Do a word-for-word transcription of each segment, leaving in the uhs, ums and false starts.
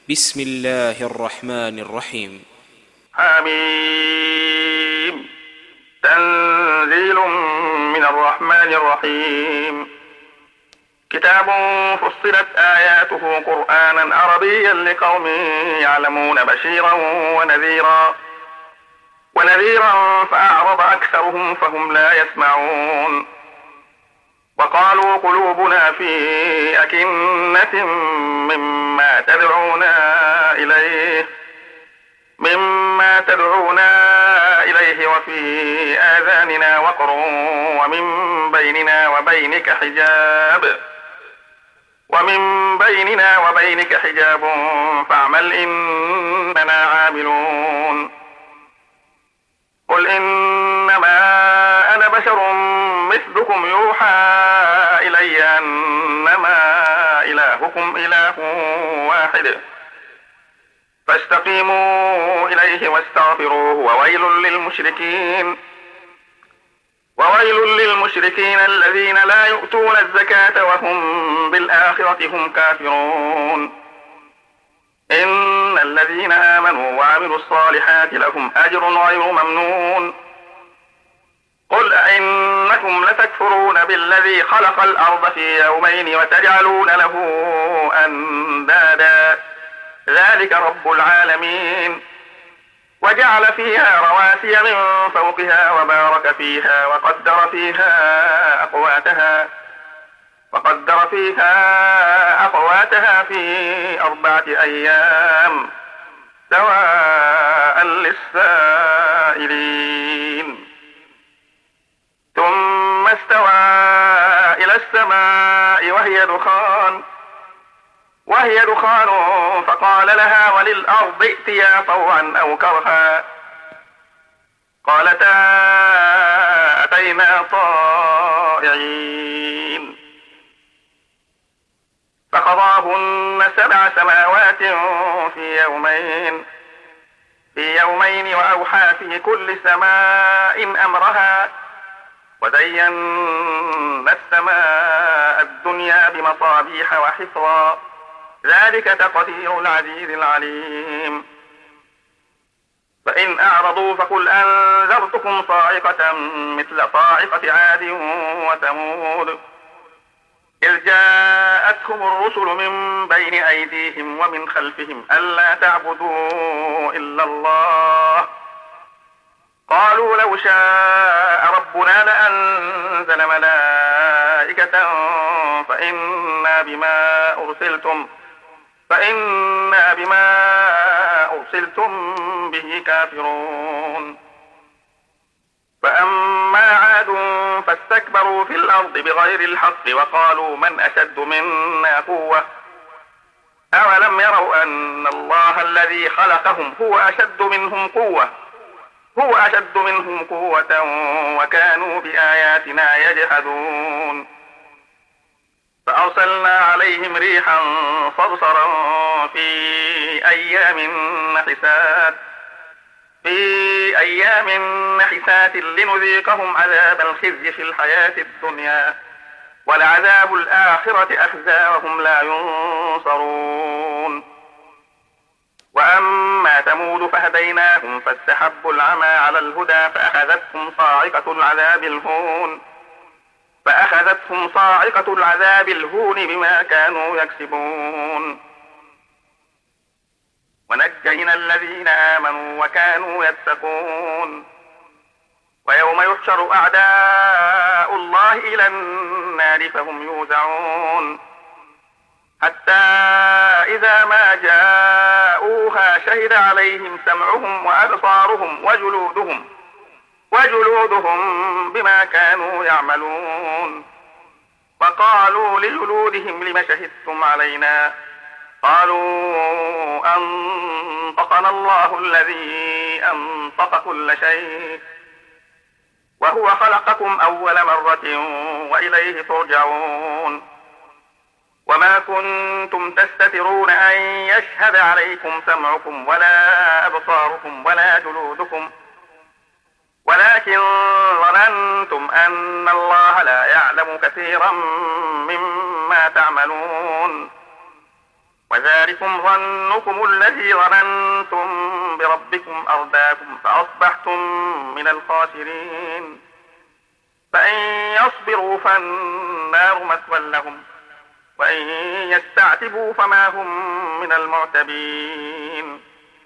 بسم الله الرحمن الرحيم. حميم. تنزيل من الرحمن الرحيم. كتاب فصلت آياته قرآنا عربيا لقوم يعلمون بشيرا ونذيرا ونذيرا فأعرض أكثرهم فهم لا يسمعون. وقالوا قلوبنا في أكنة مما تدعونا إليه مما تدعونا إليه وفي آذاننا وقر ومن بيننا وبينك حجاب ومن بيننا وبينك حجاب فاعمل إننا عاملون. قل إنما أنا بشر مثلكم يوحى إلي أنما إلهكم إله واحد فاستقيموا إليه واستغفروه وويل للمشركين وويل للمشركين الذين لا يؤتون الزكاة وهم بالآخرة هم كافرون. إن الذين آمنوا وعملوا الصالحات لهم أجر غير ممنون. قل أئنكم لتكفرون بالذي خلق الأرض في يومين وتجعلون له أندادا ذلك رب العالمين. وجعل فيها رواسي من فوقها وبارك فيها وقدر فيها أقواتها وقدر فيها أقواتها في أربعة أيام سواء للسائلين. ثم استوى إلى السماء وهي دخان وهي دخان فقال لها وللأرض ائتيا طوعا أو كرها قالتا أتينا طائعين. فقضاهن سبع سماوات في يومين في يومين وأوحى في كل سماء أمرها وزينا السماء الدنيا بمصابيح وحفظا ذلك تقدير العزيز العليم. فإن أعرضوا فقل أنذرتكم صاعقة مثل صاعقة عاد وثمود إذ جاءتهم الرسل من بين أيديهم ومن خلفهم ألا تعبدوا إلا الله قالوا لو شاء ربنا لأنزل ملائكة فإنا بما أرسلتم فإنا بما أرسلتم به كافرون. فأما عاد فاستكبروا في الأرض بغير الحق وقالوا من أشد منا قوة أولم يروا أن الله الذي خلقهم هو أشد منهم قوة هو أشد منهم قوة وكانوا بآياتنا يجحدون. فأرسلنا عليهم ريحا صرصرا في أيام نحسات في أيام نحسات لنذيقهم عذاب الخزي في الحياة الدنيا ولعذاب الآخرة أخزى وهم لا ينصرون. وأما ثمود فهديناهم فاستحبوا العمى على الهدى فأخذتهم صاعقة العذاب الهون فأخذتهم صاعقة العذاب الهون بما كانوا يكسبون. ونجينا الذين آمنوا وكانوا يتقون. ويوم يحشر أعداء الله إلى النار فهم يوزعون حتى إذا ما جاءوها شهد عليهم سمعهم وأبصارهم وجلودهم وجلودهم بما كانوا يعملون. وقالوا لجلودهم لم شهدتم علينا قالوا أنطقنا الله الذي أنطق كل شيء وهو خلقكم أول مرة وإليه ترجعون. وما كنتم تستترون أن يشهد عليكم سمعكم ولا أبصاركم ولا جلودكم ولكن ظننتم أن الله لا يعلم كثيرا مما تعملون. وذلكم ظنكم الذي ظننتم بربكم أرداكم فأصبحتم من الخاسرين. فإن يصبروا فالنار مثوى لهم وإن يستعتبوا فما هم من المعتبين.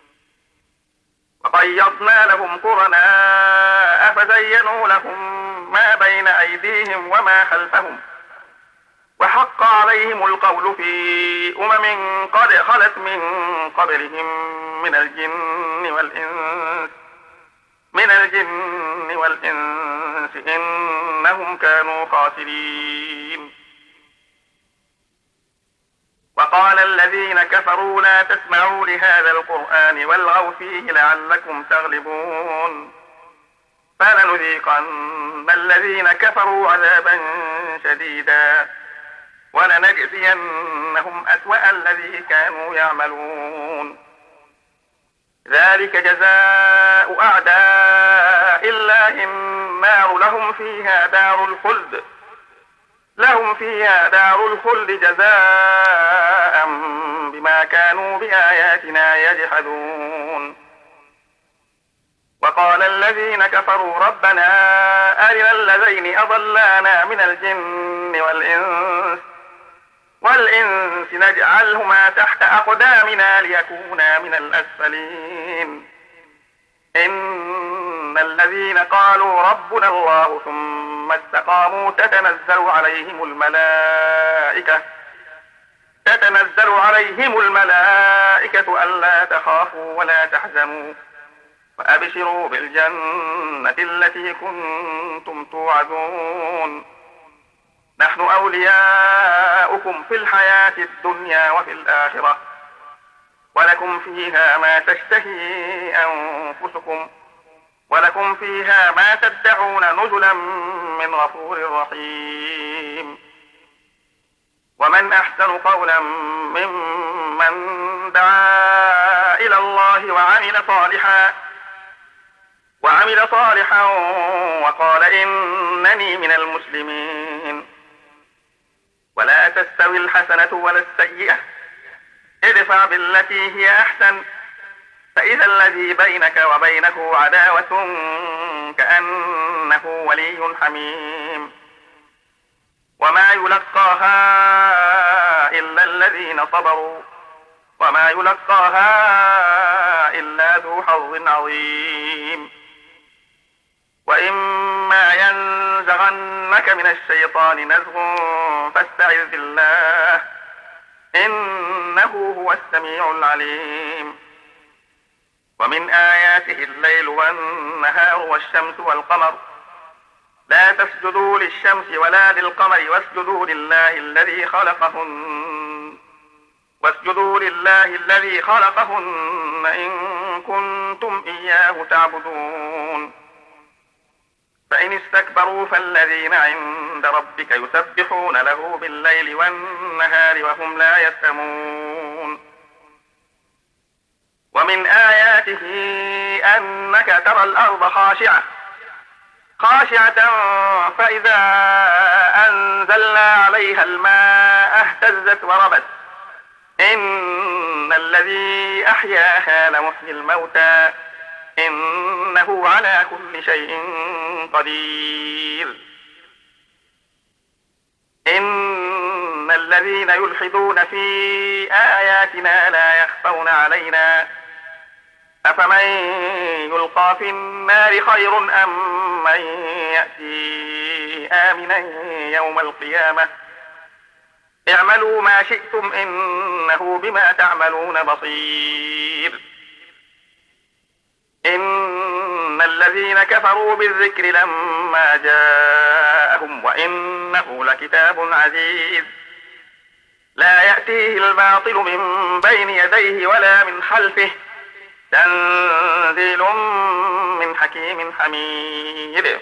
وقيضنا لهم قرناء فزينوا لهم ما بين أيديهم وما خلفهم وحق عليهم القول في أمم قد خلت من قبلهم من الجن والإنس من الجن والإنس إنهم كانوا خاسرين. وقال الذين كفروا لا تسمعوا لهذا القرآن والغوا فيه لعلكم تغلبون. فلنذيقن الذين كفروا عذابا شديدا ولنجزينهم أسوأ الذي كانوا يعملون. ذلك جزاء أعداء الله النار لهم فيها دار الخلد لهم فيها دار الخلد جزاء بما كانوا بآياتنا يجحدون. وقال الذين كفروا ربنا أرنا الذين أضلانا من الجن والإنس والإنس نجعلهما تحت أقدامنا ليكونا من الأسفلين. إن الذين قالوا ربنا الله ثم استقاموا تتنزل عليهم الملائكة تتنزل عليهم الملائكة ألا تخافوا ولا تحزنوا وأبشروا بالجنة التي كنتم توعدون. نحن أولياؤكم في الحياة الدنيا وفي الآخرة ولكم فيها ما تشتهي أنفسكم ولكم فيها ما تدعون نزلا من غفور رحيم. ومن أحسن قولا ممن دعا إلى الله وعمل صالحا وعمل صالحا وقال إنني من المسلمين. ولا تستوي الحسنة ولا السيئة ادفع بالتي هي أحسن فإذا الذي بينك وبينه عداوة كأنه ولي حميم. وما يلقاها إلا الذين صبروا وما يلقاها إلا ذو حظ عظيم. وإما ينزغنك من الشيطان نزغ فاستعذ بالله إنه هو السميع العليم. ومن آياته الليل والنهار والشمس والقمر لا تسجدوا للشمس ولا للقمر واسجدوا لله الذي خلقهن واسجدوا لله الذي خلقهن إن كنتم إياه تعبدون. فإن استكبروا فالذين عند ربك يسبحون له بالليل والنهار وهم لا يسأمون. ومن آياته أنك ترى الأرض خاشعة خاشعة فإذا أنزلنا عليها الماء اهتزت وربت إن الذي أحياها لمحيي الموتى إنه على كل شيء قدير. إن الذين يلحدون في آياتنا لا يخفون علينا أفمن يلقى في النار خير أم من يأتي آمنا يوم القيامة اعملوا ما شئتم إنه بما تعملون بصير. إن الذين كفروا بالذكر لما جاءهم وإنه لكتاب عزيز لا يأتيه الباطل من بين يديه ولا من خلفه تنزيل من حكيم حميد.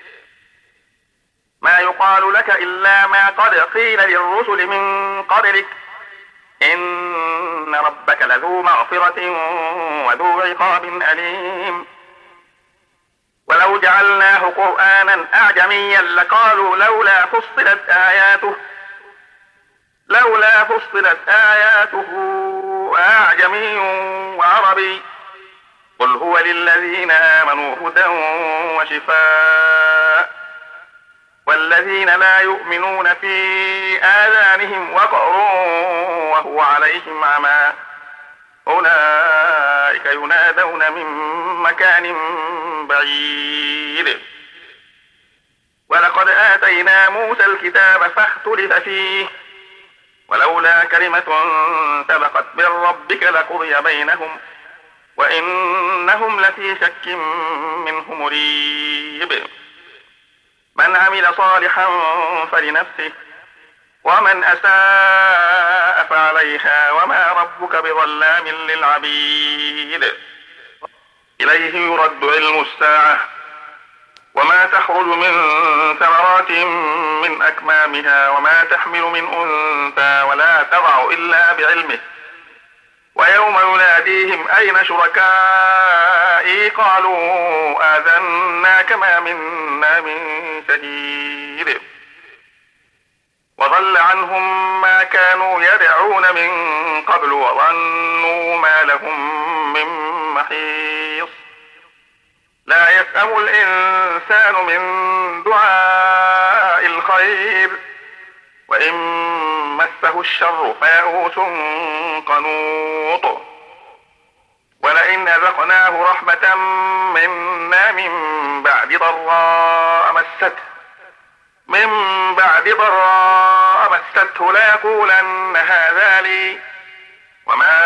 ما يقال لك إلا ما قد قيل للرسل من قبلك إن ربك لذو مغفرة وذو عقاب أليم. ولو جعلناه قرآنا أعجميا لقالوا لولا فصلت آياته لولا فصلت آياته أعجمي وعربي قل هو للذين آمنوا هدى وشفاء والذين لا يؤمنون في آذانهم وقر وهو عليهم عمى أولئك ينادون من مكان بعيد ولقد آتينا موسى الكتاب فاختلف فيه ولولا كلمة سبقت من ربك لقضي بينهم وإنهم لفي شك منه مريب من عمل صالحا فلنفسه ومن أساء فعليها وما ربك بظلام للعبيد إليه يرد علم الساعة وما تخرج من ثمرات من أكمامها وما تحمل من أنثى ولا تضع إلا بعلمه ويوم يناديهم أين شركائي قالوا آذناك ما منا من شهيد وضل عنهم ما كانوا يدعون من قبل وظنوا ما لهم من محيص لا يسأم الإنسان من دعاء الخير وإن مسه الشر فيئوس قنوط ولئن أذقناه رحمة منا من بعد ضراء مسته من بعد ضراء مسته ليقولن هذا لي وما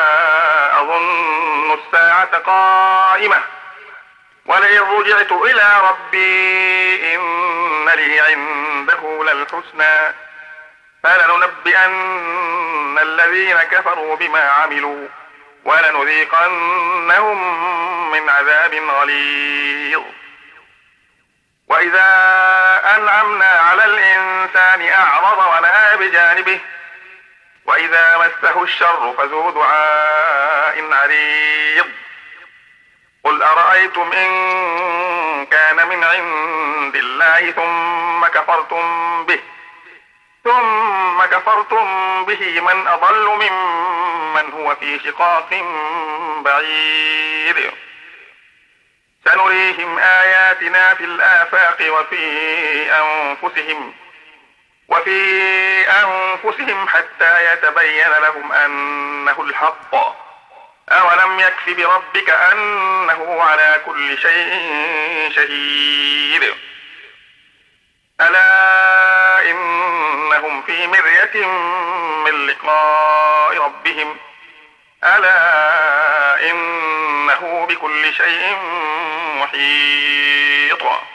أظن الساعة قائمة ولئن رجعت إلى ربي إن لي عنده للحسنى فلننبئن الذين كفروا بما عملوا ولنذيقنهم من عذاب غليظ وإذا أنعمنا على الإنسان أعرض ونأى بجانبه وإذا مسه الشر فذو دعاء عريض قل أرأيتم إن كان من عند الله ثم كفرتم به ثم كفرتم به من أضل ممن هو في شقاق بعيد سنريهم آياتنا في الآفاق وفي أنفسهم وفي أنفسهم حتى يتبين لهم أنه الحق أولم يكف بربك أنه على كل شيء شهيد ألا إنهم في مرية من لقاء ربهم ألا إنه بكل شيء محيط